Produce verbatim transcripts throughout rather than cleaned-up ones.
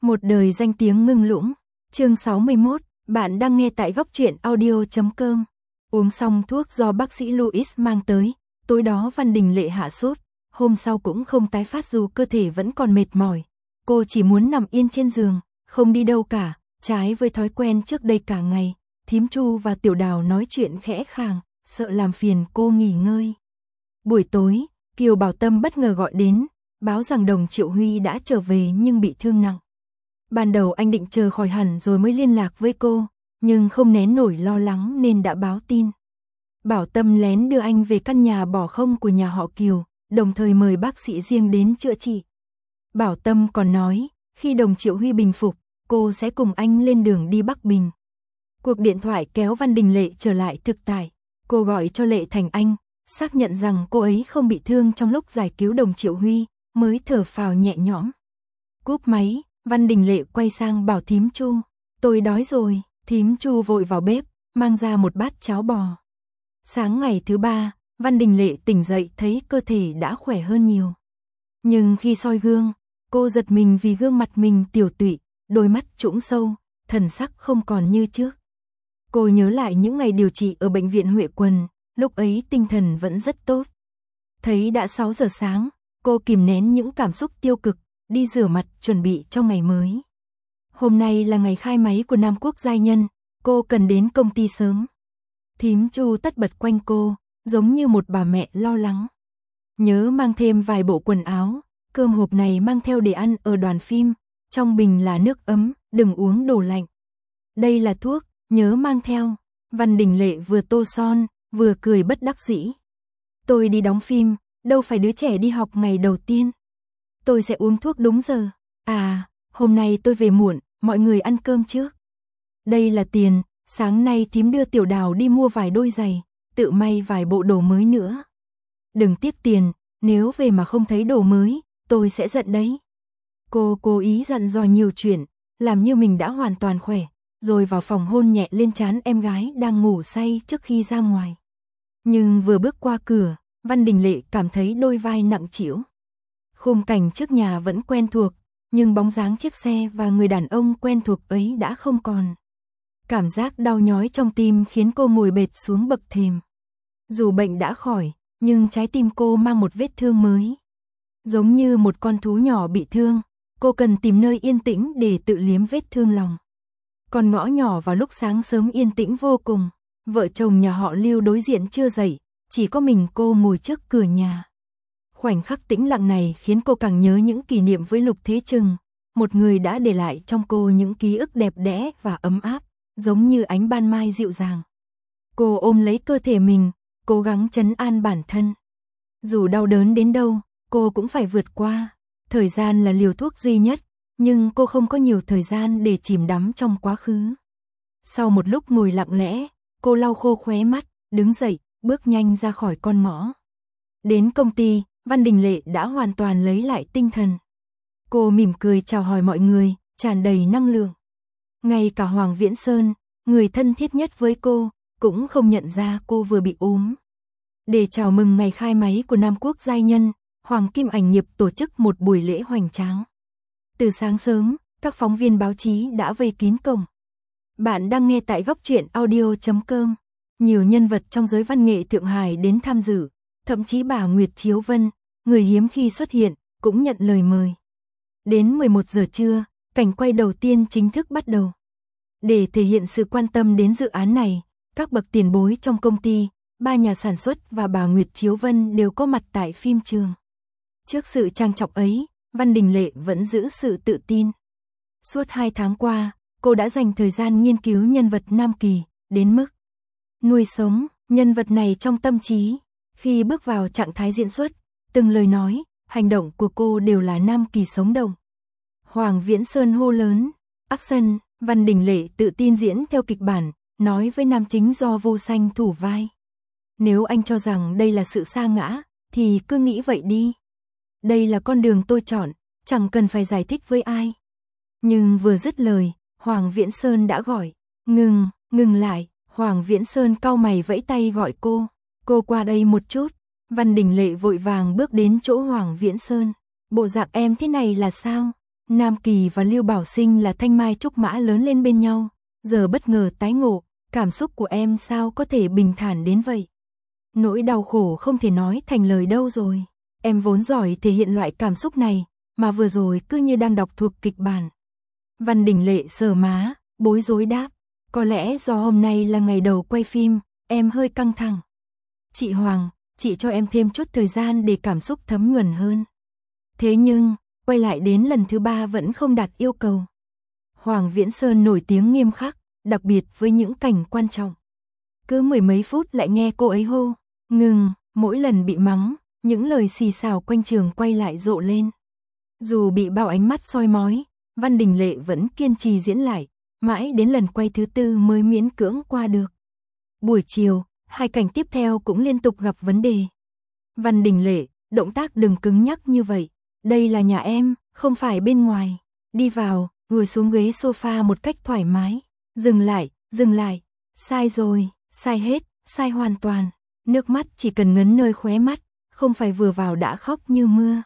Một đời danh tiếng ngưng lũng. Chương sáu mươi mốt, bạn đang nghe tại góc truyện audio chấm com. Uống xong thuốc do bác sĩ Louis mang tới, tối đó Văn Đình Lệ hạ sốt, hôm sau cũng không tái phát dù cơ thể vẫn còn mệt mỏi. Cô chỉ muốn nằm yên trên giường, không đi đâu cả, trái với thói quen trước đây cả ngày. Thím Chu và Tiểu Đào nói chuyện khẽ khàng, sợ làm phiền cô nghỉ ngơi. Buổi tối, Kiều Bảo Tâm bất ngờ gọi đến, báo rằng Đồng Triệu Huy đã trở về nhưng bị thương nặng. Ban đầu anh định chờ khỏi hẳn rồi mới liên lạc với cô, nhưng không nén nổi lo lắng nên đã báo tin. Bảo Tâm lén đưa anh về căn nhà bỏ không của nhà họ Kiều, đồng thời mời bác sĩ riêng đến chữa trị. Bảo Tâm còn nói, khi Đồng Triệu Huy bình phục, cô sẽ cùng anh lên đường đi Bắc Bình. Cuộc điện thoại kéo Văn Đình Lệ trở lại thực tại. Cô gọi cho Lệ Thành Anh, xác nhận rằng cô ấy không bị thương trong lúc giải cứu Đồng Triệu Huy, mới thở phào nhẹ nhõm. Cúp máy, Văn Đình Lệ quay sang bảo thím Chu, tôi đói rồi. Thím Chu vội vào bếp, mang ra một bát cháo bò. Sáng ngày thứ ba, Văn Đình Lệ tỉnh dậy thấy cơ thể đã khỏe hơn nhiều. Nhưng khi soi gương, cô giật mình vì gương mặt mình tiểu tụy, đôi mắt trũng sâu, thần sắc không còn như trước. Cô nhớ lại những ngày điều trị ở bệnh viện Huệ Quần, lúc ấy tinh thần vẫn rất tốt. Thấy đã sáu giờ sáng, cô kìm nén những cảm xúc tiêu cực, đi rửa mặt chuẩn bị cho ngày mới. Hôm nay là ngày khai máy của Nam Quốc Giai Nhân, cô cần đến công ty sớm. Thím Chu tất bật quanh cô, giống như một bà mẹ lo lắng. Nhớ mang thêm vài bộ quần áo, cơm hộp này mang theo để ăn ở đoàn phim, trong bình là nước ấm, đừng uống đồ lạnh. Đây là thuốc, nhớ mang theo. Văn Đình Lệ vừa tô son, vừa cười bất đắc dĩ. Tôi đi đóng phim, đâu phải đứa trẻ đi học ngày đầu tiên. Tôi sẽ uống thuốc đúng giờ. À, hôm nay tôi về muộn, mọi người ăn cơm trước. Đây là tiền, sáng nay thím đưa Tiểu Đào đi mua vài đôi giày, tự may vài bộ đồ mới nữa. Đừng tiếp tiền, nếu về mà không thấy đồ mới, tôi sẽ giận đấy. Cô cố ý dặn dò nhiều chuyện, làm như mình đã hoàn toàn khỏe, rồi vào phòng hôn nhẹ lên trán em gái đang ngủ say trước khi ra ngoài. Nhưng vừa bước qua cửa, Văn Đình Lệ cảm thấy đôi vai nặng trĩu. Khung cảnh trước nhà vẫn quen thuộc, nhưng bóng dáng chiếc xe và người đàn ông quen thuộc ấy đã không còn. Cảm giác đau nhói trong tim khiến cô ngồi bệt xuống bậc thềm. Dù bệnh đã khỏi, nhưng trái tim cô mang một vết thương mới. Giống như một con thú nhỏ bị thương, cô cần tìm nơi yên tĩnh để tự liếm vết thương lòng. Con ngõ nhỏ vào lúc sáng sớm yên tĩnh vô cùng. Vợ chồng nhà họ Lưu đối diện chưa dậy, chỉ có mình cô ngồi trước cửa nhà. Khoảnh khắc tĩnh lặng này khiến cô càng nhớ những kỷ niệm với Lục Thế Trừng, một người đã để lại trong cô những ký ức đẹp đẽ và ấm áp, giống như ánh ban mai dịu dàng. Cô ôm lấy cơ thể mình, cố gắng trấn an bản thân. Dù đau đớn đến đâu, cô cũng phải vượt qua. Thời gian là liều thuốc duy nhất, nhưng cô không có nhiều thời gian để chìm đắm trong quá khứ. Sau một lúc ngồi lặng lẽ, cô lau khô khóe mắt, đứng dậy, bước nhanh ra khỏi con ngõ. Đến công ty, Văn Đình Lệ đã hoàn toàn lấy lại tinh thần. Cô mỉm cười chào hỏi mọi người, tràn đầy năng lượng. Ngay cả Hoàng Viễn Sơn, người thân thiết nhất với cô, cũng không nhận ra cô vừa bị ốm. Để chào mừng ngày khai máy của Nam Quốc Giai Nhân, Hoàng Kim Ảnh Nghiệp tổ chức một buổi lễ hoành tráng. Từ sáng sớm, các phóng viên báo chí đã vây kín cổng. Bạn đang nghe tại góc truyện audio chấm com. Nhiều nhân vật trong giới văn nghệ Thượng Hải đến tham dự, thậm chí bà Nguyệt Chiếu Vân, người hiếm khi xuất hiện, cũng nhận lời mời. Đến mười một giờ trưa, cảnh quay đầu tiên chính thức bắt đầu. Để thể hiện sự quan tâm đến dự án này, các bậc tiền bối trong công ty, ba nhà sản xuất và bà Nguyệt Chiếu Vân đều có mặt tại phim trường. Trước sự trang trọng ấy, Văn Đình Lệ vẫn giữ sự tự tin. Suốt hai tháng qua, cô đã dành thời gian nghiên cứu nhân vật Nam Kỳ, đến mức nuôi sống nhân vật này trong tâm trí. Khi bước vào trạng thái diễn xuất, từng lời nói, hành động của cô đều là Nam Kỳ sống động. Hoàng Viễn Sơn hô lớn, action. Văn Đình Lệ tự tin diễn theo kịch bản, nói với nam chính do Vô Xanh thủ vai. Nếu anh cho rằng đây là sự sa ngã, thì cứ nghĩ vậy đi. Đây là con đường tôi chọn, chẳng cần phải giải thích với ai. Nhưng vừa dứt lời, Hoàng Viễn Sơn đã gọi, ngừng, ngừng lại. Hoàng Viễn Sơn cau mày vẫy tay gọi cô, cô qua đây một chút. Văn Đình Lệ vội vàng bước đến chỗ Hoàng Viễn Sơn. Bộ dạng em thế này là sao? Nam Kỳ và Lưu Bảo Sinh là thanh mai trúc mã lớn lên bên nhau, giờ bất ngờ tái ngộ, cảm xúc của em sao có thể bình thản đến vậy? Nỗi đau khổ không thể nói thành lời đâu rồi. Em vốn giỏi thể hiện loại cảm xúc này, mà vừa rồi cứ như đang đọc thuộc kịch bản. Văn Đình Lệ sờ má, bối rối đáp, có lẽ do hôm nay là ngày đầu quay phim, em hơi căng thẳng. Chị Hoàng, chị cho em thêm chút thời gian để cảm xúc thấm nhuần hơn. Thế nhưng, quay lại đến lần thứ ba vẫn không đạt yêu cầu. Hoàng Viễn Sơn nổi tiếng nghiêm khắc, đặc biệt với những cảnh quan trọng. Cứ mười mấy phút lại nghe cô ấy hô, ngừng, mỗi lần bị mắng, những lời xì xào quanh trường quay lại rộ lên. Dù bị bao ánh mắt soi mói, Văn Đình Lệ vẫn kiên trì diễn lại, mãi đến lần quay thứ tư mới miễn cưỡng qua được. Buổi chiều, hai cảnh tiếp theo cũng liên tục gặp vấn đề. Văn Đình Lệ, động tác đừng cứng nhắc như vậy, đây là nhà em, không phải bên ngoài. Đi vào, ngồi xuống ghế sofa một cách thoải mái. Dừng lại, dừng lại, sai rồi, sai hết, sai hoàn toàn. Nước mắt chỉ cần ngấn nơi khóe mắt, không phải vừa vào đã khóc như mưa.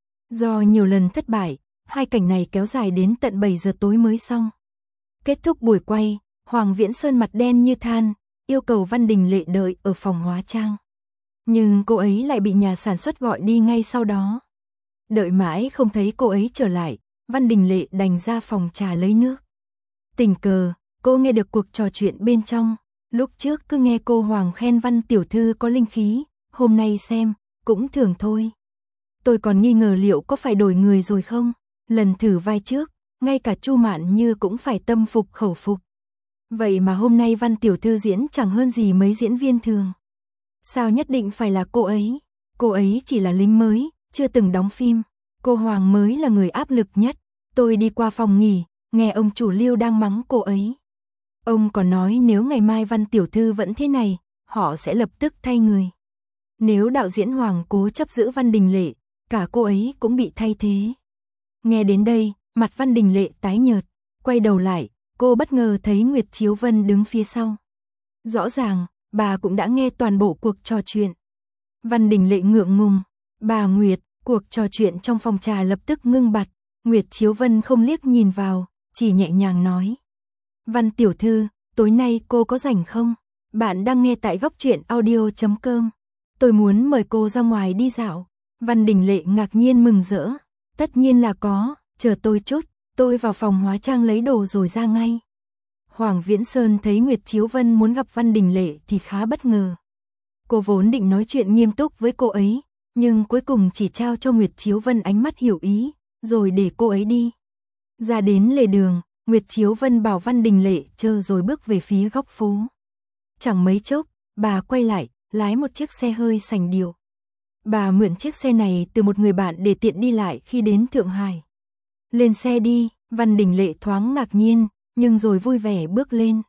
Do nhiều lần thất bại, hai cảnh này kéo dài đến tận bảy giờ tối mới xong. Kết thúc buổi quay, Hoàng Viễn Sơn mặt đen như than, yêu cầu Văn Đình Lệ đợi ở phòng hóa trang. Nhưng cô ấy lại bị nhà sản xuất gọi đi ngay sau đó. Đợi mãi không thấy cô ấy trở lại, Văn Đình Lệ đành ra phòng trà lấy nước. Tình cờ, cô nghe được cuộc trò chuyện bên trong. Lúc trước cứ nghe cô Hoàng khen Văn tiểu thư có linh khí, hôm nay xem, cũng thường thôi. Tôi còn nghi ngờ liệu có phải đổi người rồi không? Lần thử vai trước, ngay cả Chu Mạn Như cũng phải tâm phục khẩu phục. Vậy mà hôm nay Văn tiểu thư diễn chẳng hơn gì mấy diễn viên thường. Sao nhất định phải là cô ấy? Cô ấy chỉ là lính mới, chưa từng đóng phim. Cô Hoàng mới là người áp lực nhất. Tôi đi qua phòng nghỉ, nghe ông chủ Lưu đang mắng cô ấy. Ông còn nói nếu ngày mai Văn tiểu thư vẫn thế này, họ sẽ lập tức thay người. Nếu đạo diễn Hoàng cố chấp giữ Văn Đình Lệ, cả cô ấy cũng bị thay thế. Nghe đến đây, mặt Văn Đình Lệ tái nhợt, quay đầu lại, cô bất ngờ thấy Nguyệt Chiếu Vân đứng phía sau. Rõ ràng, bà cũng đã nghe toàn bộ cuộc trò chuyện. Văn Đình Lệ ngượng ngùng, bà Nguyệt, cuộc trò chuyện trong phòng trà lập tức ngưng bặt. Nguyệt Chiếu Vân không liếc nhìn vào, chỉ nhẹ nhàng nói. Văn tiểu thư, tối nay cô có rảnh không? Bạn đang nghe tại góc truyện audio chấm com. Tôi muốn mời cô ra ngoài đi dạo. Văn Đình Lệ ngạc nhiên mừng rỡ. Tất nhiên là có, chờ tôi chút, tôi vào phòng hóa trang lấy đồ rồi ra ngay. Hoàng Viễn Sơn thấy Nguyệt Chiếu Vân muốn gặp Văn Đình Lệ thì khá bất ngờ. Cô vốn định nói chuyện nghiêm túc với cô ấy, nhưng cuối cùng chỉ trao cho Nguyệt Chiếu Vân ánh mắt hiểu ý, rồi để cô ấy đi. Ra đến lề đường, Nguyệt Chiếu Vân bảo Văn Đình Lệ chờ rồi bước về phía góc phố. Chẳng mấy chốc, bà quay lại, lái một chiếc xe hơi sành điệu. Bà mượn chiếc xe này từ một người bạn để tiện đi lại khi đến Thượng Hải. Lên xe đi, Văn Đình Lệ thoáng ngạc nhiên, nhưng rồi vui vẻ bước lên.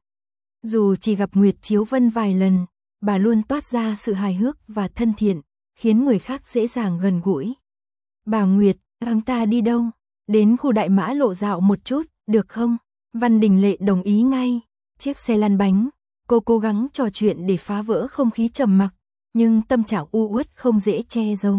Dù chỉ gặp Nguyệt Chiếu Vân vài lần, bà luôn toát ra sự hài hước và thân thiện, khiến người khác dễ dàng gần gũi. Bà Nguyệt, chúng ta đi đâu? Đến khu Đại Mã Lộ dạo một chút, được không? Văn Đình Lệ đồng ý ngay. Chiếc xe lăn bánh, cô cố gắng trò chuyện để phá vỡ không khí trầm mặc, nhưng tâm trạng u uất không dễ che giấu.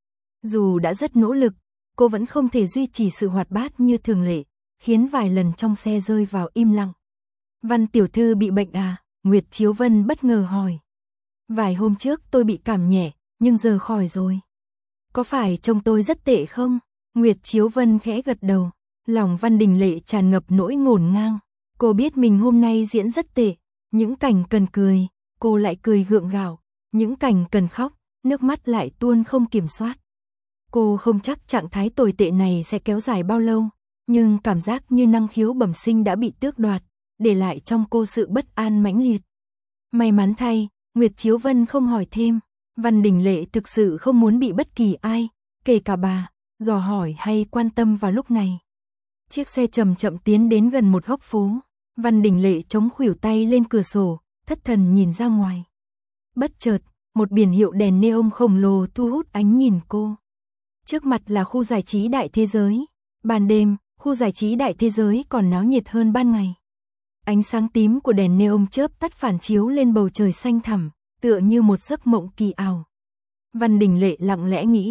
Dù đã rất nỗ lực, cô vẫn không thể duy trì sự hoạt bát như thường lệ, khiến vài lần trong xe rơi vào im lặng. Văn tiểu thư bị bệnh à? Nguyệt Chiếu Vân bất ngờ hỏi. Vài hôm trước tôi bị cảm nhẹ, nhưng giờ khỏi rồi. Có phải trông tôi rất tệ không? Nguyệt Chiếu Vân khẽ gật đầu. Lòng Văn Đình Lệ tràn ngập nỗi ngổn ngang. Cô biết mình hôm nay diễn rất tệ. Những cảnh cần cười, cô lại cười gượng gạo. Những cảnh cần khóc, nước mắt lại tuôn không kiểm soát. Cô không chắc trạng thái tồi tệ này sẽ kéo dài bao lâu, nhưng cảm giác như năng khiếu bẩm sinh đã bị tước đoạt, để lại trong cô sự bất an mãnh liệt. May mắn thay, Nguyệt Chiếu Vân không hỏi thêm. Văn Đình Lệ thực sự không muốn bị bất kỳ ai, kể cả bà, dò hỏi hay quan tâm vào lúc này. Chiếc xe chậm chậm tiến đến gần một góc phố. Văn Đình Lệ chống khuỷu tay lên cửa sổ, thất thần nhìn ra ngoài. Bất chợt, một biển hiệu đèn neon khổng lồ thu hút ánh nhìn cô. Trước mặt là khu giải trí Đại Thế Giới. Ban đêm, khu giải trí Đại Thế Giới còn náo nhiệt hơn ban ngày. Ánh sáng tím của đèn neon chớp tắt phản chiếu lên bầu trời xanh thẳm, tựa như một giấc mộng kỳ ảo. Văn Đình Lệ lặng lẽ nghĩ,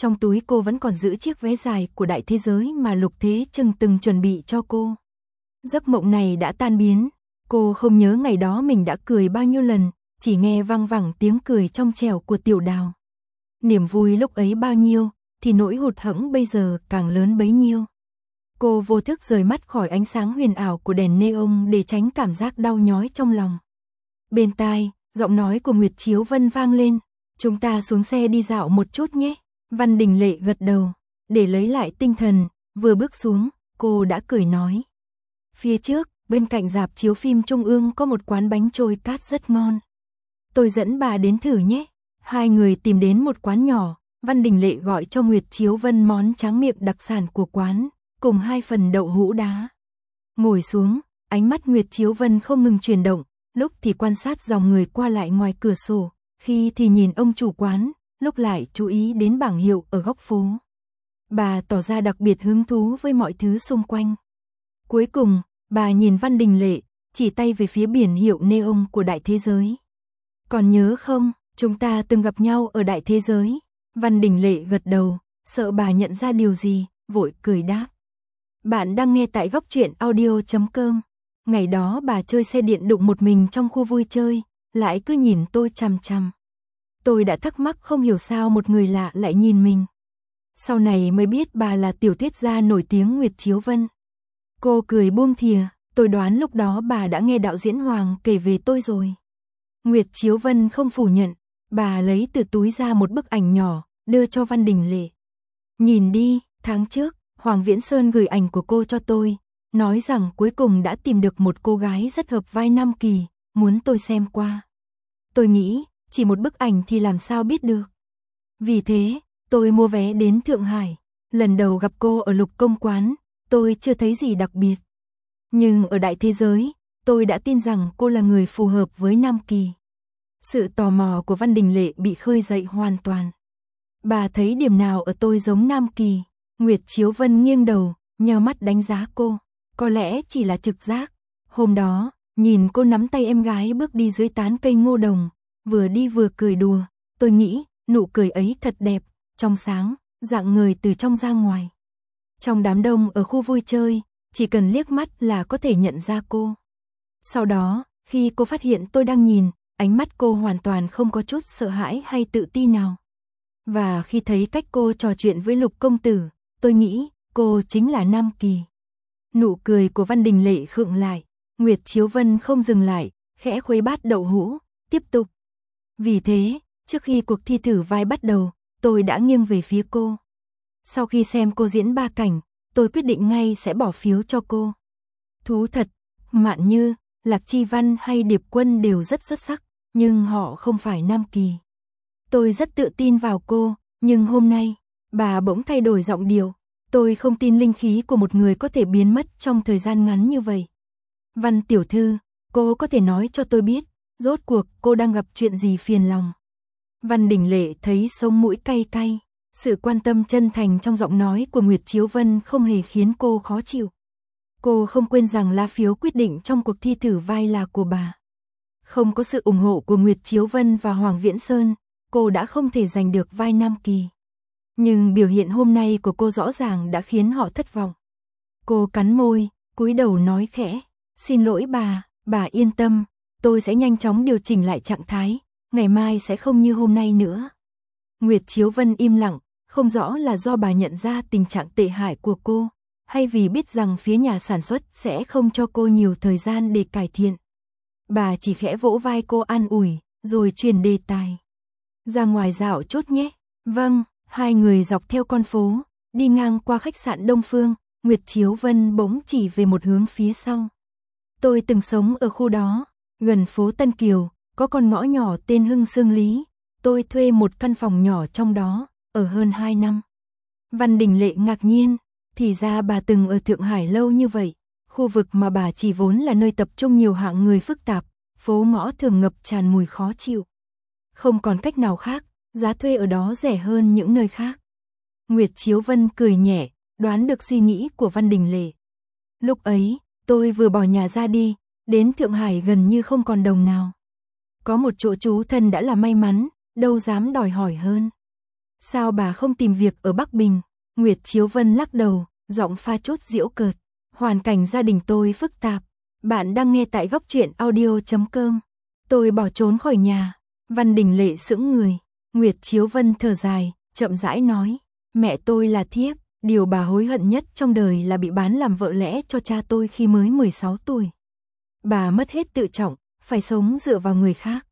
trong túi cô vẫn còn giữ chiếc vé dài của Đại Thế Giới mà Lục Thế Trừng từng chuẩn bị cho cô. Giấc mộng này đã tan biến, cô không nhớ ngày đó mình đã cười bao nhiêu lần, chỉ nghe vang vẳng tiếng cười trong trẻo của Tiểu Đào. Niềm vui lúc ấy bao nhiêu, thì nỗi hụt hẫng bây giờ càng lớn bấy nhiêu. Cô vô thức rời mắt khỏi ánh sáng huyền ảo của đèn neon để tránh cảm giác đau nhói trong lòng. Bên tai, giọng nói của Nguyệt Chiếu Vân vang lên, chúng ta xuống xe đi dạo một chút nhé. Văn Đình Lệ gật đầu, để lấy lại tinh thần, vừa bước xuống, cô đã cười nói. Phía trước, bên cạnh rạp chiếu phim Trung ương có một quán bánh trôi cát rất ngon. Tôi dẫn bà đến thử nhé. Hai người tìm đến một quán nhỏ, Văn Đình Lệ gọi cho Nguyệt Chiếu Vân món tráng miệng đặc sản của quán, cùng hai phần đậu hũ đá. Ngồi xuống, ánh mắt Nguyệt Chiếu Vân không ngừng chuyển động, lúc thì quan sát dòng người qua lại ngoài cửa sổ, khi thì nhìn ông chủ quán, lúc lại chú ý đến bảng hiệu ở góc phố. Bà tỏ ra đặc biệt hứng thú với mọi thứ xung quanh. Cuối cùng, bà nhìn Văn Đình Lệ, chỉ tay về phía biển hiệu neon của Đại Thế Giới. Còn nhớ không, chúng ta từng gặp nhau ở Đại Thế Giới. Văn Đình Lệ gật đầu, sợ bà nhận ra điều gì, vội cười đáp. Bạn đang nghe tại góc truyện audio chấm com. Ngày đó bà chơi xe điện đụng một mình trong khu vui chơi, lại cứ nhìn tôi chằm chằm. Tôi đã thắc mắc không hiểu sao một người lạ lại nhìn mình. Sau này mới biết bà là tiểu thuyết gia nổi tiếng Nguyệt Chiếu Vân. Cô cười buông thìa, tôi đoán lúc đó bà đã nghe đạo diễn Hoàng kể về tôi rồi. Nguyệt Chiếu Vân không phủ nhận, bà lấy từ túi ra một bức ảnh nhỏ, đưa cho Văn Đình Lệ. Nhìn đi, tháng trước, Hoàng Viễn Sơn gửi ảnh của cô cho tôi, nói rằng cuối cùng đã tìm được một cô gái rất hợp vai Nam Kỳ, muốn tôi xem qua. Tôi nghĩ, chỉ một bức ảnh thì làm sao biết được. Vì thế, tôi mua vé đến Thượng Hải, lần đầu gặp cô ở Lục Công quán, tôi chưa thấy gì đặc biệt. Nhưng ở Đại Thế Giới, tôi đã tin rằng cô là người phù hợp với Nam Kỳ. Sự tò mò của Văn Đình Lệ bị khơi dậy hoàn toàn. Bà thấy điểm nào ở tôi giống Nam Kỳ? Nguyệt Chiếu Vân nghiêng đầu, nheo mắt đánh giá cô. Có lẽ chỉ là trực giác. Hôm đó, nhìn cô nắm tay em gái bước đi dưới tán cây ngô đồng, vừa đi vừa cười đùa. Tôi nghĩ, nụ cười ấy thật đẹp, trong sáng, dạng người từ trong ra ngoài. Trong đám đông ở khu vui chơi, chỉ cần liếc mắt là có thể nhận ra cô. Sau đó, khi cô phát hiện tôi đang nhìn, ánh mắt cô hoàn toàn không có chút sợ hãi hay tự ti nào. Và khi thấy cách cô trò chuyện với Lục công tử, tôi nghĩ cô chính là Nam Kỳ. Nụ cười của Văn Đình Lệ khựng lại, Nguyệt Chiếu Vân không dừng lại, khẽ khuấy bát đậu hũ, tiếp tục. Vì thế, trước khi cuộc thi thử vai bắt đầu, tôi đã nghiêng về phía cô. Sau khi xem cô diễn ba cảnh, tôi quyết định ngay sẽ bỏ phiếu cho cô. Thú thật, Mạn Như, Lạc Chi Văn hay Điệp Quân đều rất xuất sắc, nhưng họ không phải Nam Kỳ. Tôi rất tự tin vào cô, nhưng hôm nay, bà bỗng thay đổi giọng điệu. Tôi không tin linh khí của một người có thể biến mất trong thời gian ngắn như vậy. Văn tiểu thư, cô có thể nói cho tôi biết, rốt cuộc cô đang gặp chuyện gì phiền lòng. Văn Đình Lệ thấy sống mũi cay cay, sự quan tâm chân thành trong giọng nói của Nguyệt Chiếu Vân không hề khiến cô khó chịu. Cô không quên rằng lá phiếu quyết định trong cuộc thi thử vai là của bà. Không có sự ủng hộ của Nguyệt Chiếu Vân và Hoàng Viễn Sơn, cô đã không thể giành được vai Nam Kỳ. Nhưng biểu hiện hôm nay của cô rõ ràng đã khiến họ thất vọng. Cô cắn môi, cúi đầu nói khẽ, xin lỗi bà, bà yên tâm, tôi sẽ nhanh chóng điều chỉnh lại trạng thái, ngày mai sẽ không như hôm nay nữa. Nguyệt Chiếu Vân im lặng, không rõ là do bà nhận ra tình trạng tệ hại của cô, hay vì biết rằng phía nhà sản xuất sẽ không cho cô nhiều thời gian để cải thiện. Bà chỉ khẽ vỗ vai cô an ủi, rồi truyền đề tài. Ra ngoài dạo chút nhé. Vâng, hai người dọc theo con phố, đi ngang qua khách sạn Đông Phương, Nguyệt Chiếu Vân bỗng chỉ về một hướng phía sau. Tôi từng sống ở khu đó, gần phố Tân Kiều, có con ngõ nhỏ tên Hưng Sương Lý. Tôi thuê một căn phòng nhỏ trong đó, ở hơn hai năm. Văn Đình Lệ ngạc nhiên, thì ra bà từng ở Thượng Hải lâu như vậy. Khu vực mà bà chỉ vốn là nơi tập trung nhiều hạng người phức tạp, phố ngõ thường ngập tràn mùi khó chịu. Không còn cách nào khác, giá thuê ở đó rẻ hơn những nơi khác. Nguyệt Chiếu Vân cười nhẹ, đoán được suy nghĩ của Văn Đình Lệ. Lúc ấy, tôi vừa bỏ nhà ra đi, đến Thượng Hải gần như không còn đồng nào. Có một chỗ trú thân đã là may mắn, đâu dám đòi hỏi hơn. Sao bà không tìm việc ở Bắc Bình? Nguyệt Chiếu Vân lắc đầu, giọng pha chút giễu cợt. Hoàn cảnh gia đình tôi phức tạp. Bạn đang nghe tại góc truyện audio chấm com. Tôi bỏ trốn khỏi nhà. Văn Đình Lệ sững người. Nguyệt Chiếu Vân thở dài, chậm rãi nói. Mẹ tôi là thiếp. Điều bà hối hận nhất trong đời là bị bán làm vợ lẽ cho cha tôi khi mới mười sáu tuổi. Bà mất hết tự trọng, phải sống dựa vào người khác.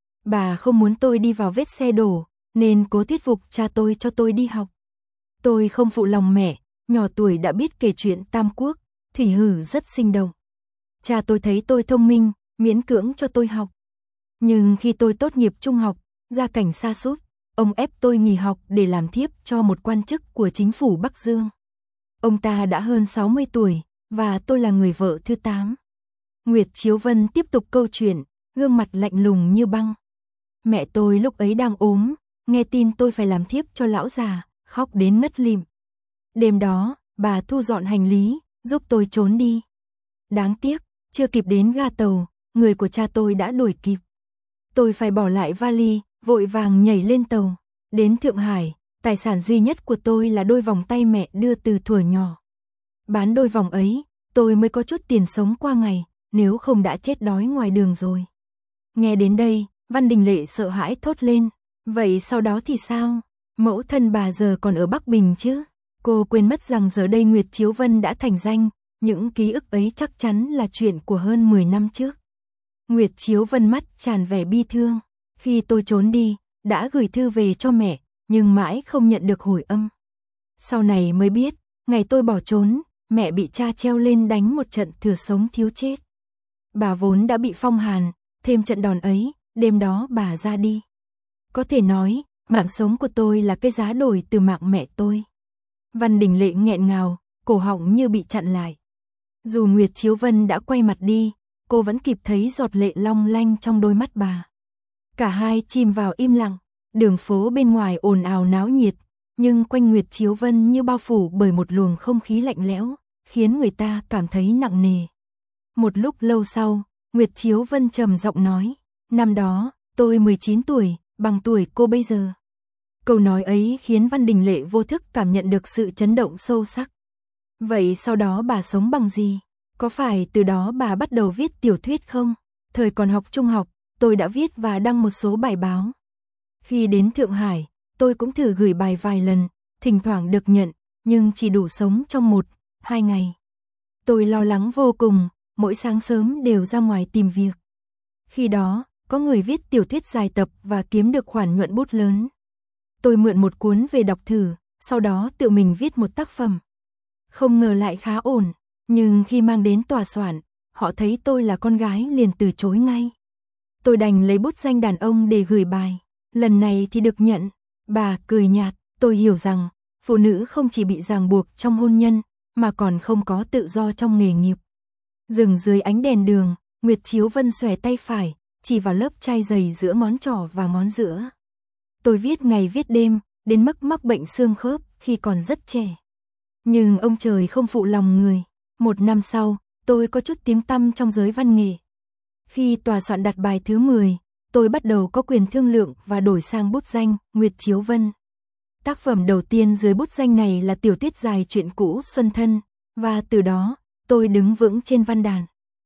Bà không muốn tôi đi vào vết xe đổ, nên cố thuyết phục cha tôi cho tôi đi học. Tôi không phụ lòng mẹ, nhỏ tuổi đã biết kể chuyện Tam Quốc, thủy hử rất sinh động. Cha tôi thấy tôi thông minh, miễn cưỡng cho tôi học. Nhưng khi tôi tốt nghiệp trung học, gia cảnh sa sút, ông ép tôi nghỉ học để làm thiếp cho một quan chức của chính phủ Bắc Dương. Ông ta đã hơn sáu mươi tuổi, và tôi là người vợ thứ tám. Nguyệt Chiếu Vân tiếp tục câu chuyện, gương mặt lạnh lùng như băng. Mẹ tôi lúc ấy đang ốm, nghe tin tôi phải làm thiếp cho lão già, khóc đến ngất lịm. Đêm đó, bà thu dọn hành lý, giúp tôi trốn đi. Đáng tiếc, chưa kịp đến ga tàu, người của cha tôi đã đuổi kịp. Tôi phải bỏ lại vali, vội vàng nhảy lên tàu. Đến Thượng Hải, tài sản duy nhất của tôi là đôi vòng tay mẹ đưa từ thuở nhỏ. Bán đôi vòng ấy, tôi mới có chút tiền sống qua ngày, nếu không đã chết đói ngoài đường rồi. Nghe đến đây, Văn Đình Lệ sợ hãi thốt lên. Vậy sau đó thì sao? Mẫu thân bà giờ còn ở Bắc Bình chứ? Cô quên mất rằng giờ đây Nguyệt Chiếu Vân đã thành danh, những ký ức ấy chắc chắn là chuyện của hơn mười năm trước. Nguyệt Chiếu Vân mắt tràn vẻ bi thương. Khi tôi trốn đi, đã gửi thư về cho mẹ, nhưng mãi không nhận được hồi âm. Sau này mới biết, ngày tôi bỏ trốn, mẹ bị cha treo lên đánh một trận thừa sống thiếu chết. Bà vốn đã bị phong hàn, thêm trận đòn ấy, đêm đó bà ra đi. Có thể nói, mạng sống của tôi là cái giá đổi từ mạng mẹ tôi. Văn Đình Lệ nghẹn ngào, cổ họng như bị chặn lại. Dù Nguyệt Chiếu Vân đã quay mặt đi, cô vẫn kịp thấy giọt lệ long lanh trong đôi mắt bà. Cả hai chìm vào im lặng, đường phố bên ngoài ồn ào náo nhiệt, nhưng quanh Nguyệt Chiếu Vân như bao phủ bởi một luồng không khí lạnh lẽo, khiến người ta cảm thấy nặng nề. Một lúc lâu sau, Nguyệt Chiếu Vân trầm giọng nói, năm đó, tôi mười chín tuổi, bằng tuổi cô bây giờ. Câu nói ấy khiến Văn Đình Lệ vô thức cảm nhận được sự chấn động sâu sắc. Vậy sau đó bà sống bằng gì? Có phải từ đó bà bắt đầu viết tiểu thuyết không? Thời còn học trung học, tôi đã viết và đăng một số bài báo. Khi đến Thượng Hải, tôi cũng thử gửi bài vài lần, thỉnh thoảng được nhận, nhưng chỉ đủ sống trong một, hai ngày. Tôi lo lắng vô cùng, mỗi sáng sớm đều ra ngoài tìm việc. Khi đó, có người viết tiểu thuyết dài tập và kiếm được khoản nhuận bút lớn. Tôi mượn một cuốn về đọc thử, sau đó tự mình viết một tác phẩm. Không ngờ lại khá ổn, nhưng khi mang đến tòa soạn, họ thấy tôi là con gái liền từ chối ngay. Tôi đành lấy bút danh đàn ông để gửi bài. Lần này thì được nhận. Bà cười nhạt, tôi hiểu rằng, phụ nữ không chỉ bị ràng buộc trong hôn nhân, mà còn không có tự do trong nghề nghiệp. Dừng dưới ánh đèn đường, Nguyệt Chiếu Vân xòe tay phải, chỉ vào lớp chai dày giữa ngón trỏ và ngón giữa. Tôi viết ngày viết đêm, đến mức mắc bệnh xương khớp khi còn rất trẻ. Nhưng ông trời không phụ lòng người. Một năm sau, tôi có chút tiếng tăm trong giới văn nghệ. Khi tòa soạn đặt bài thứ mười, tôi bắt đầu có quyền thương lượng và đổi sang bút danh Nguyệt Chiếu Vân. Tác phẩm đầu tiên dưới bút danh này là tiểu thuyết dài truyện cũ Xuân Thân, và từ đó, tôi đứng vững trên văn đàn.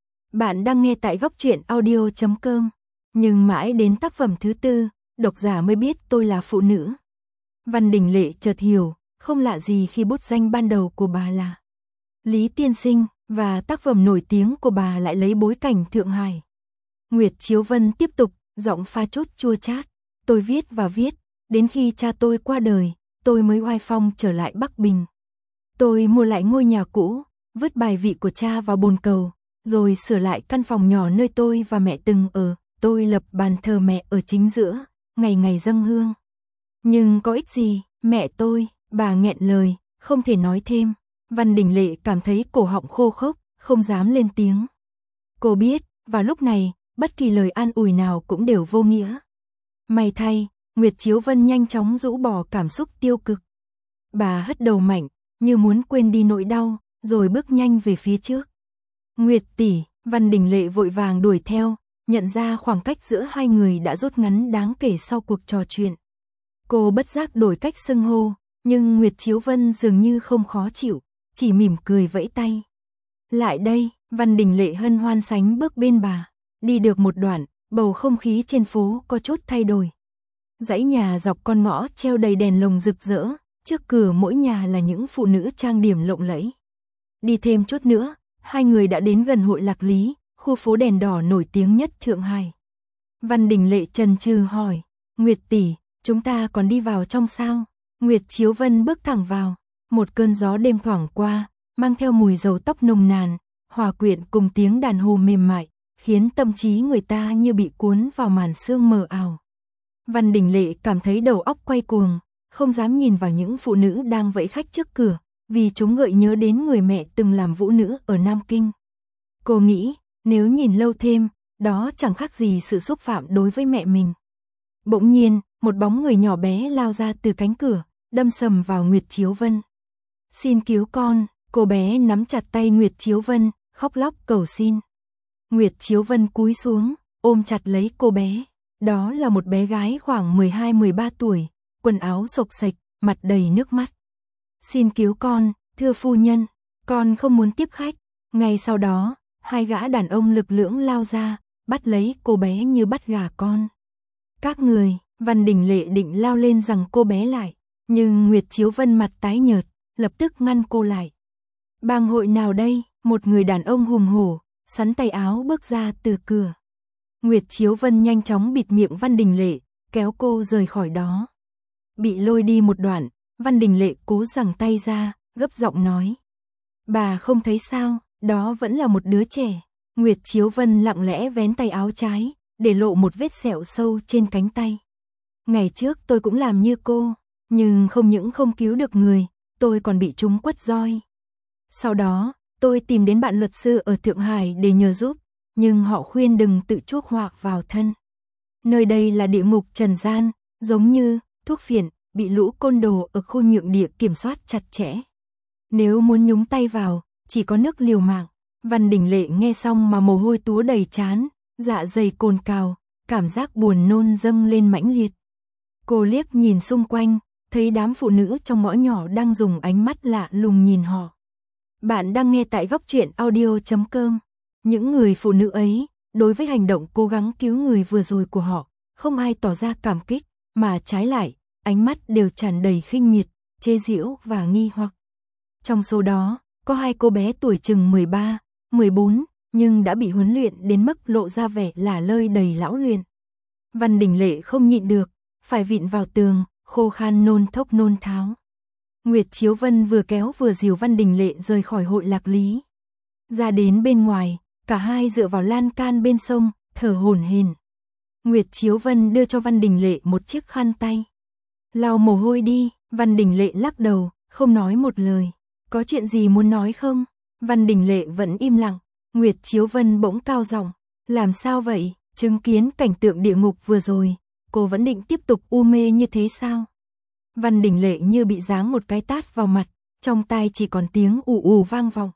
Bạn đang nghe tại góc truyện audio chấm com. Nhưng mãi đến tác phẩm thứ tư, độc giả mới biết tôi là phụ nữ. Văn Đình Lệ chợt hiểu, không lạ gì khi bút danh ban đầu của bà là Lý Tiên Sinh, và tác phẩm nổi tiếng của bà lại lấy bối cảnh Thượng Hải. Nguyệt Chiếu Vân tiếp tục, giọng pha chút chua chát. Tôi viết và viết, đến khi cha tôi qua đời, tôi mới oai phong trở lại Bắc Bình. Tôi mua lại ngôi nhà cũ, vứt bài vị của cha vào bồn cầu, rồi sửa lại căn phòng nhỏ nơi tôi và mẹ từng ở. Tôi lập bàn thờ mẹ ở chính giữa, ngày ngày dâng hương. Nhưng có ích gì, mẹ tôi, bà nghẹn lời, không thể nói thêm. Văn Đình Lệ cảm thấy cổ họng khô khốc, không dám lên tiếng. Cô biết, vào lúc này, bất kỳ lời an ủi nào cũng đều vô nghĩa. May thay, Nguyệt Chiếu Vân nhanh chóng rũ bỏ cảm xúc tiêu cực. Bà hất đầu mạnh, như muốn quên đi nỗi đau, rồi bước nhanh về phía trước. Nguyệt tỷ, Văn Đình Lệ vội vàng đuổi theo, nhận ra khoảng cách giữa hai người đã rút ngắn đáng kể sau cuộc trò chuyện. Cô bất giác đổi cách xưng hô, nhưng Nguyệt Chiếu Vân dường như không khó chịu, chỉ mỉm cười vẫy tay. Lại đây, Văn Đình Lệ hân hoan sánh bước bên bà. Đi được một đoạn, bầu không khí trên phố có chút thay đổi. Dãy nhà dọc con ngõ treo đầy đèn lồng rực rỡ, trước cửa mỗi nhà là những phụ nữ trang điểm lộng lẫy. Đi thêm chút nữa, hai người đã đến gần hội Lạc Lý, khu phố đèn đỏ nổi tiếng nhất Thượng Hải. Văn Đình Lệ chần chừ hỏi, Nguyệt tỷ, chúng ta còn đi vào trong sao? Nguyệt Chiếu Vân bước thẳng vào, một cơn gió đêm thoảng qua, mang theo mùi dầu tóc nồng nàn, hòa quyện cùng tiếng đàn hồ mềm mại, khiến tâm trí người ta như bị cuốn vào màn sương mờ ảo. Văn Đình Lệ cảm thấy đầu óc quay cuồng, không dám nhìn vào những phụ nữ đang vẫy khách trước cửa, vì chúng gợi nhớ đến người mẹ từng làm vũ nữ ở Nam Kinh. Cô nghĩ, nếu nhìn lâu thêm, đó chẳng khác gì sự xúc phạm đối với mẹ mình. Bỗng nhiên, một bóng người nhỏ bé lao ra từ cánh cửa, đâm sầm vào Nguyệt Chiếu Vân. Xin cứu con, cô bé nắm chặt tay Nguyệt Chiếu Vân, khóc lóc cầu xin. Nguyệt Chiếu Vân cúi xuống, ôm chặt lấy cô bé. Đó là một bé gái khoảng mười hai mười ba tuổi, quần áo xộc xệch, mặt đầy nước mắt. Xin cứu con, thưa phu nhân, con không muốn tiếp khách. Ngay sau đó, hai gã đàn ông lực lưỡng lao ra, bắt lấy cô bé như bắt gà con. Các người, Văn Đình Lệ định lao lên giằng cô bé lại, nhưng Nguyệt Chiếu Vân mặt tái nhợt, lập tức ngăn cô lại. Bang hội nào đây? Một người đàn ông hùng hổ, sắn tay áo bước ra từ cửa. Nguyệt Chiếu Vân nhanh chóng bịt miệng Văn Đình Lệ, kéo cô rời khỏi đó. Bị lôi đi một đoạn, Văn Đình Lệ cố giằng tay ra, gấp giọng nói. Bà không thấy sao, đó vẫn là một đứa trẻ. Nguyệt Chiếu Vân lặng lẽ vén tay áo trái, để lộ một vết sẹo sâu trên cánh tay. Ngày trước tôi cũng làm như cô, nhưng không những không cứu được người, tôi còn bị chúng quất roi. Sau đó, tôi tìm đến bạn luật sư ở Thượng Hải để nhờ giúp, nhưng họ khuyên đừng tự chuốc họa vào thân. Nơi đây là địa ngục trần gian, giống như thuốc phiện, bị lũ côn đồ ở khu nhượng địa kiểm soát chặt chẽ. Nếu muốn nhúng tay vào, chỉ có nước liều mạng. Văn Đình Lệ nghe xong mà mồ hôi túa đầy trán, dạ dày cồn cào, cảm giác buồn nôn dâng lên mãnh liệt. Cô liếc nhìn xung quanh, thấy đám phụ nữ trong ngõ nhỏ đang dùng ánh mắt lạ lùng nhìn họ. Bạn đang nghe tại góc truyện audio chấm com. Những người phụ nữ ấy, đối với hành động cố gắng cứu người vừa rồi của họ, không ai tỏ ra cảm kích, mà trái lại, ánh mắt đều tràn đầy khinh miệt, chế giễu và nghi hoặc. Trong số đó, có hai cô bé tuổi chừng mười ba, mười bốn, nhưng đã bị huấn luyện đến mức lộ ra vẻ lả lơi đầy lão luyện. Văn Đình Lệ không nhịn được, phải vịn vào tường, khô khan nôn thốc nôn tháo. Nguyệt Chiếu Vân vừa kéo vừa dìu Văn Đình Lệ rời khỏi hội Lạc Lý. Ra đến bên ngoài, cả hai dựa vào lan can bên sông, thở hổn hển. Nguyệt Chiếu Vân đưa cho Văn Đình Lệ một chiếc khăn tay. Lau mồ hôi đi, Văn Đình Lệ lắc đầu, không nói một lời. Có chuyện gì muốn nói không? Văn Đình Lệ vẫn im lặng. Nguyệt Chiếu Vân bỗng cao giọng, làm sao vậy? Chứng kiến cảnh tượng địa ngục vừa rồi, cô vẫn định tiếp tục u mê như thế sao? Văn Đình Lệ như bị giáng một cái tát vào mặt, trong tai chỉ còn tiếng ù ù vang vọng.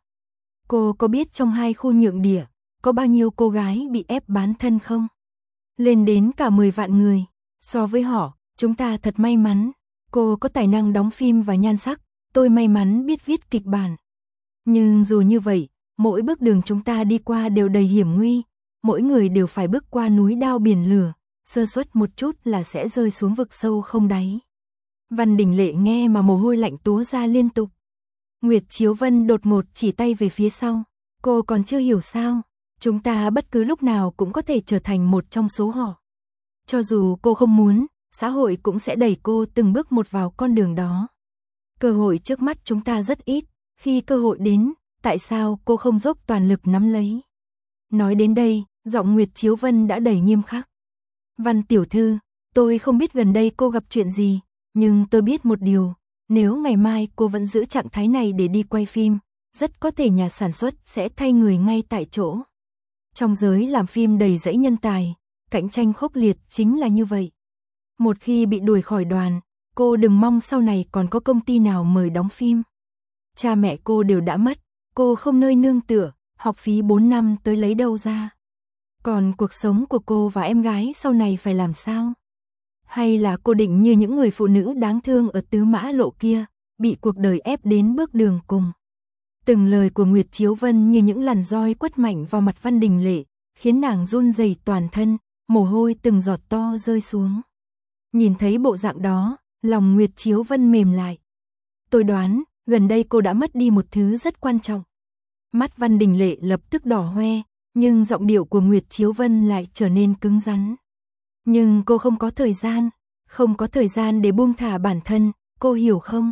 Cô có biết trong hai khu nhượng địa, có bao nhiêu cô gái bị ép bán thân không? Lên đến cả mười vạn người. So với họ, chúng ta thật may mắn. Cô có tài năng đóng phim và nhan sắc, tôi may mắn biết viết kịch bản. Nhưng dù như vậy, mỗi bước đường chúng ta đi qua đều đầy hiểm nguy, mỗi người đều phải bước qua núi đao biển lửa, sơ suất một chút là sẽ rơi xuống vực sâu không đáy. Văn Đình Lệ nghe mà mồ hôi lạnh túa ra liên tục. Nguyệt Chiếu Vân đột ngột chỉ tay về phía sau. Cô còn chưa hiểu sao? Chúng ta bất cứ lúc nào cũng có thể trở thành một trong số họ. Cho dù cô không muốn, xã hội cũng sẽ đẩy cô từng bước một vào con đường đó. Cơ hội trước mắt chúng ta rất ít, khi cơ hội đến, tại sao cô không dốc toàn lực nắm lấy? Nói đến đây, giọng Nguyệt Chiếu Vân đã đầy nghiêm khắc. Văn tiểu thư, tôi không biết gần đây cô gặp chuyện gì, nhưng tôi biết một điều, nếu ngày mai cô vẫn giữ trạng thái này để đi quay phim, rất có thể nhà sản xuất sẽ thay người ngay tại chỗ. Trong giới làm phim đầy rẫy nhân tài, cạnh tranh khốc liệt chính là như vậy. Một khi bị đuổi khỏi đoàn, cô đừng mong sau này còn có công ty nào mời đóng phim. Cha mẹ cô đều đã mất, cô không nơi nương tựa, học phí bốn năm tới lấy đâu ra. Còn cuộc sống của cô và em gái sau này phải làm sao? Hay là cô định như những người phụ nữ đáng thương ở tứ mã lộ kia, bị cuộc đời ép đến bước đường cùng. Từng lời của Nguyệt Chiếu Vân như những làn roi quất mạnh vào mặt Văn Đình Lệ, khiến nàng run rẩy toàn thân, mồ hôi từng giọt to rơi xuống. Nhìn thấy bộ dạng đó, lòng Nguyệt Chiếu Vân mềm lại. Tôi đoán, gần đây cô đã mất đi một thứ rất quan trọng. Mắt Văn Đình Lệ lập tức đỏ hoe, nhưng giọng điệu của Nguyệt Chiếu Vân lại trở nên cứng rắn. Nhưng cô không có thời gian, không có thời gian để buông thả bản thân, cô hiểu không?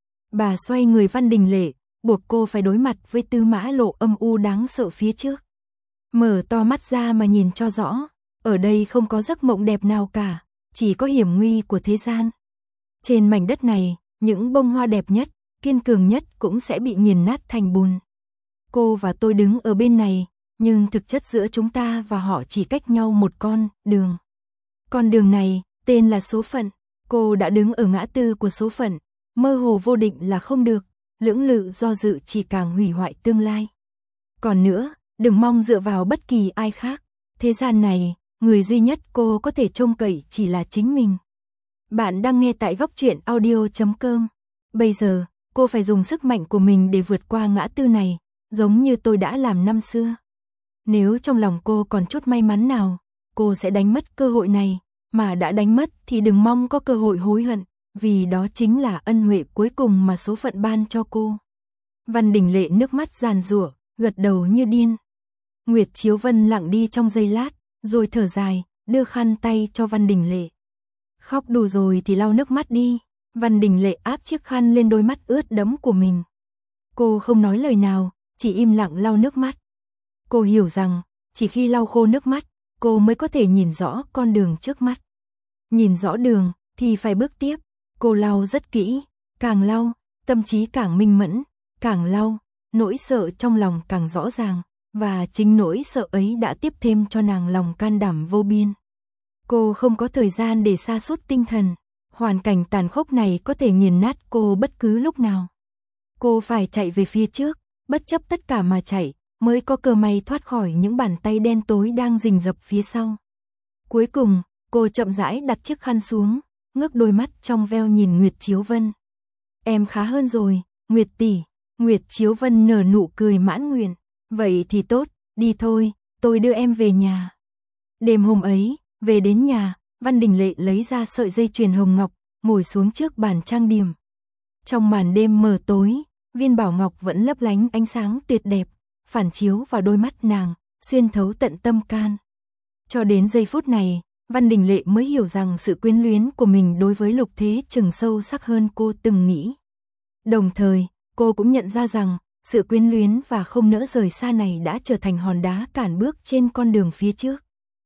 Bà xoay người Văn Đình Lệ, buộc cô phải đối mặt với tứ mã lộ âm u đáng sợ phía trước. Mở to mắt ra mà nhìn cho rõ, ở đây không có giấc mộng đẹp nào cả, chỉ có hiểm nguy của thế gian. Trên mảnh đất này, những bông hoa đẹp nhất, kiên cường nhất cũng sẽ bị nghiền nát thành bùn. Cô và tôi đứng ở bên này, nhưng thực chất giữa chúng ta và họ chỉ cách nhau một con đường. Con đường này, tên là số phận. Cô đã đứng ở ngã tư của số phận, mơ hồ vô định là không được, lưỡng lự do dự chỉ càng hủy hoại tương lai. Còn nữa, đừng mong dựa vào bất kỳ ai khác. Thế gian này, người duy nhất cô có thể trông cậy chỉ là chính mình. Bạn đang nghe tại góc truyện audio chấm com. Bây giờ, cô phải dùng sức mạnh của mình để vượt qua ngã tư này, giống như tôi đã làm năm xưa. Nếu trong lòng cô còn chút may mắn nào, cô sẽ đánh mất cơ hội này, mà đã đánh mất thì đừng mong có cơ hội hối hận, vì đó chính là ân huệ cuối cùng mà số phận ban cho cô. Văn Đình Lệ nước mắt giàn giụa, gật đầu như điên. Nguyệt Chiếu Vân lặng đi trong giây lát, rồi thở dài, đưa khăn tay cho Văn Đình Lệ. Khóc đủ rồi thì lau nước mắt đi. Văn Đình Lệ áp chiếc khăn lên đôi mắt ướt đẫm của mình. Cô không nói lời nào, chỉ im lặng lau nước mắt. Cô hiểu rằng, chỉ khi lau khô nước mắt, cô mới có thể nhìn rõ con đường trước mắt. Nhìn rõ đường, thì phải bước tiếp. Cô lau rất kỹ, càng lau, tâm trí càng minh mẫn, càng lau, nỗi sợ trong lòng càng rõ ràng, và chính nỗi sợ ấy đã tiếp thêm cho nàng lòng can đảm vô biên. Cô không có thời gian để sa sút tinh thần, hoàn cảnh tàn khốc này có thể nghiền nát cô bất cứ lúc nào. Cô phải chạy về phía trước, bất chấp tất cả mà chạy, mới có cơ may thoát khỏi những bàn tay đen tối đang rình rập phía sau. Cuối cùng, cô chậm rãi đặt chiếc khăn xuống, ngước đôi mắt trong veo nhìn Nguyệt Chiếu Vân. Em khá hơn rồi, Nguyệt tỷ. Nguyệt Chiếu Vân nở nụ cười mãn nguyện. Vậy thì tốt, đi thôi, tôi đưa em về nhà. Đêm hôm ấy, về đến nhà, Văn Đình Lệ lấy ra sợi dây chuyền hồng ngọc, ngồi xuống trước bàn trang điểm. Trong màn đêm mờ tối, viên bảo ngọc vẫn lấp lánh ánh sáng tuyệt đẹp, phản chiếu vào đôi mắt nàng, xuyên thấu tận tâm can. Cho đến giây phút này, Văn Đình Lệ mới hiểu rằng sự quyến luyến của mình đối với Lục Thế Trừng sâu sắc hơn cô từng nghĩ. Đồng thời, cô cũng nhận ra rằng, sự quyến luyến và không nỡ rời xa này đã trở thành hòn đá cản bước trên con đường phía trước.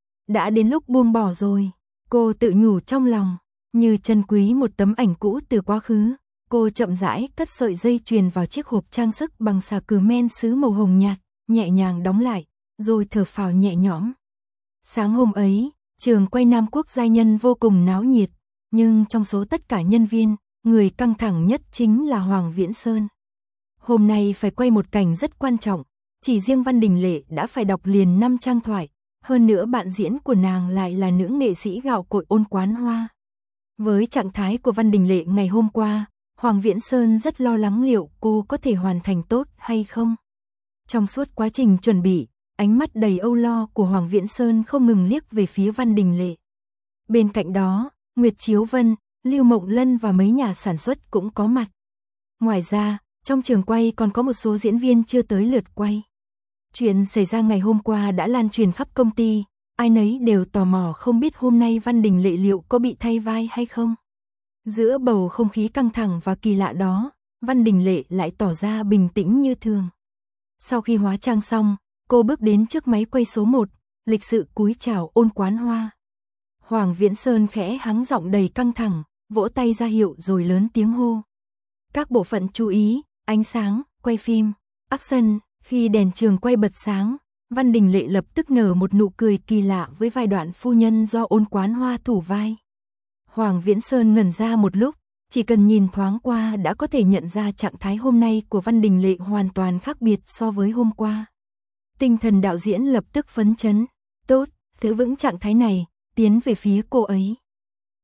Đã đến lúc buông bỏ rồi, cô tự nhủ trong lòng, như trân quý một tấm ảnh cũ từ quá khứ. Cô chậm rãi cất sợi dây chuyền vào chiếc hộp trang sức bằng xà cừ men sứ màu hồng nhạt, nhẹ nhàng đóng lại, rồi thở phào nhẹ nhõm. Sáng hôm ấy, trường quay Nam Quốc giai nhân vô cùng náo nhiệt, nhưng trong số tất cả nhân viên, người căng thẳng nhất chính là Hoàng Viễn Sơn. Hôm nay phải quay một cảnh rất quan trọng, chỉ riêng Văn Đình Lệ đã phải đọc liền năm trang thoại, hơn nữa bạn diễn của nàng lại là nữ nghệ sĩ gạo cội Ôn Quán Hoa. Với trạng thái của Văn Đình Lệ ngày hôm qua, Hoàng Viễn Sơn rất lo lắng liệu cô có thể hoàn thành tốt hay không. Trong suốt quá trình chuẩn bị, ánh mắt đầy âu lo của Hoàng Viễn Sơn không ngừng liếc về phía Văn Đình Lệ. Bên cạnh đó, Nguyệt Chiếu Vân, Lưu Mộng Lân và mấy nhà sản xuất cũng có mặt. Ngoài ra, trong trường quay còn có một số diễn viên chưa tới lượt quay. Chuyện xảy ra ngày hôm qua đã lan truyền khắp công ty, ai nấy đều tò mò không biết hôm nay Văn Đình Lệ liệu có bị thay vai hay không. Giữa bầu không khí căng thẳng và kỳ lạ đó, Văn Đình Lệ lại tỏ ra bình tĩnh như thường. Sau khi hóa trang xong, cô bước đến trước máy quay số một, lịch sự cúi chào Ôn Quán Hoa. Hoàng Viễn Sơn khẽ hắng giọng đầy căng thẳng, vỗ tay ra hiệu rồi lớn tiếng hô. Các bộ phận chú ý, ánh sáng, quay phim, action. Khi đèn trường quay bật sáng, Văn Đình Lệ lập tức nở một nụ cười kỳ lạ với vai đoạn phu nhân do Ôn Quán Hoa thủ vai. Hoàng Viễn Sơn ngẩn ra một lúc, chỉ cần nhìn thoáng qua đã có thể nhận ra trạng thái hôm nay của Văn Đình Lệ hoàn toàn khác biệt so với hôm qua. Tinh thần đạo diễn lập tức phấn chấn, tốt, giữ vững trạng thái này, tiến về phía cô ấy.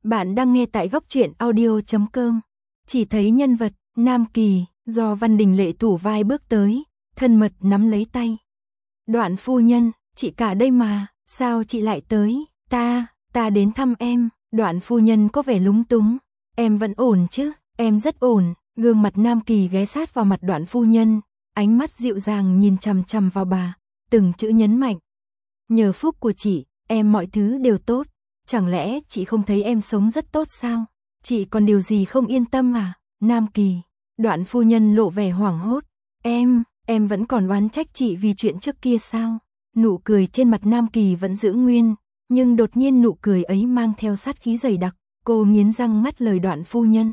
Bạn đang nghe tại góc truyện audio chấm com. Chỉ thấy nhân vật Nam Kỳ do Văn Đình Lệ thủ vai bước tới, thân mật nắm lấy tay. Đoạn phu nhân, chị cả đây mà, sao chị lại tới? Ta, ta đến thăm em. Đoạn phu nhân có vẻ lúng túng. Em vẫn ổn chứ? Em rất ổn. Gương mặt Nam Kỳ ghé sát vào mặt Đoạn phu nhân, ánh mắt dịu dàng nhìn chằm chằm vào bà, từng chữ nhấn mạnh. Nhờ phúc của chị, em mọi thứ đều tốt. Chẳng lẽ chị không thấy em sống rất tốt sao? Chị còn điều gì không yên tâm à? Nam Kỳ. Đoạn phu nhân lộ vẻ hoảng hốt. Em, em vẫn còn oán trách chị vì chuyện trước kia sao? Nụ cười trên mặt Nam Kỳ vẫn giữ nguyên, nhưng đột nhiên nụ cười ấy mang theo sát khí dày đặc. Cô nghiến răng ngắt lời Đoạn phu nhân.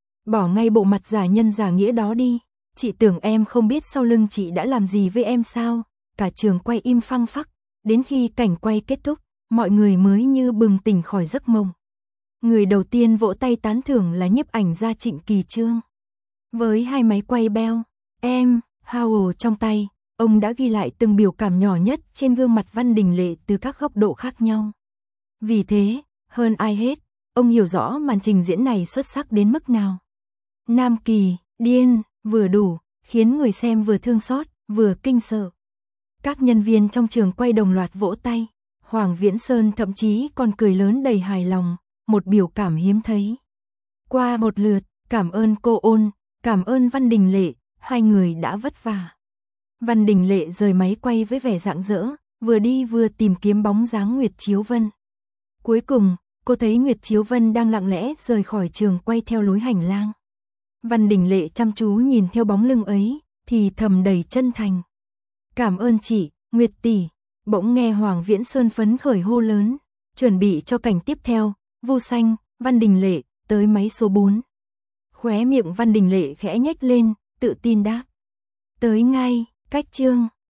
Bỏ ngay bộ mặt giả nhân giả nghĩa đó đi. Chị tưởng em không biết sau lưng chị đã làm gì với em sao? Cả trường quay im phăng phắc. Đến khi cảnh quay kết thúc, mọi người mới như bừng tỉnh khỏi giấc mộng. Người đầu tiên vỗ tay tán thưởng là nhiếp ảnh gia Trịnh Kỳ Trương. Với hai máy quay beo, em, Howell trong tay, ông đã ghi lại từng biểu cảm nhỏ nhất trên gương mặt Văn Đình Lệ từ các góc độ khác nhau. Vì thế, hơn ai hết, ông hiểu rõ màn trình diễn này xuất sắc đến mức nào. Nam Kỳ, điên, vừa đủ, khiến người xem vừa thương xót, vừa kinh sợ. Các nhân viên trong trường quay đồng loạt vỗ tay. Hoàng Viễn Sơn thậm chí còn cười lớn đầy hài lòng, một biểu cảm hiếm thấy. Qua một lượt, cảm ơn cô Ôn, cảm ơn Văn Đình Lệ, hai người đã vất vả. Văn Đình Lệ rời máy quay với vẻ rạng rỡ, vừa đi vừa tìm kiếm bóng dáng Nguyệt Chiếu Vân. Cuối cùng, cô thấy Nguyệt Chiếu Vân đang lặng lẽ rời khỏi trường quay theo lối hành lang. Văn Đình Lệ chăm chú nhìn theo bóng lưng ấy, thì thầm đầy chân thành. Cảm ơn chị, Nguyệt tỷ. Bỗng nghe Hoàng Viễn Sơn phấn khởi hô lớn, chuẩn bị cho cảnh tiếp theo, Vô Xanh, Văn Đình Lệ, tới máy số bốn. Khóe miệng Văn Đình Lệ khẽ nhếch lên, tự tin đáp. Tới ngay, cách chương.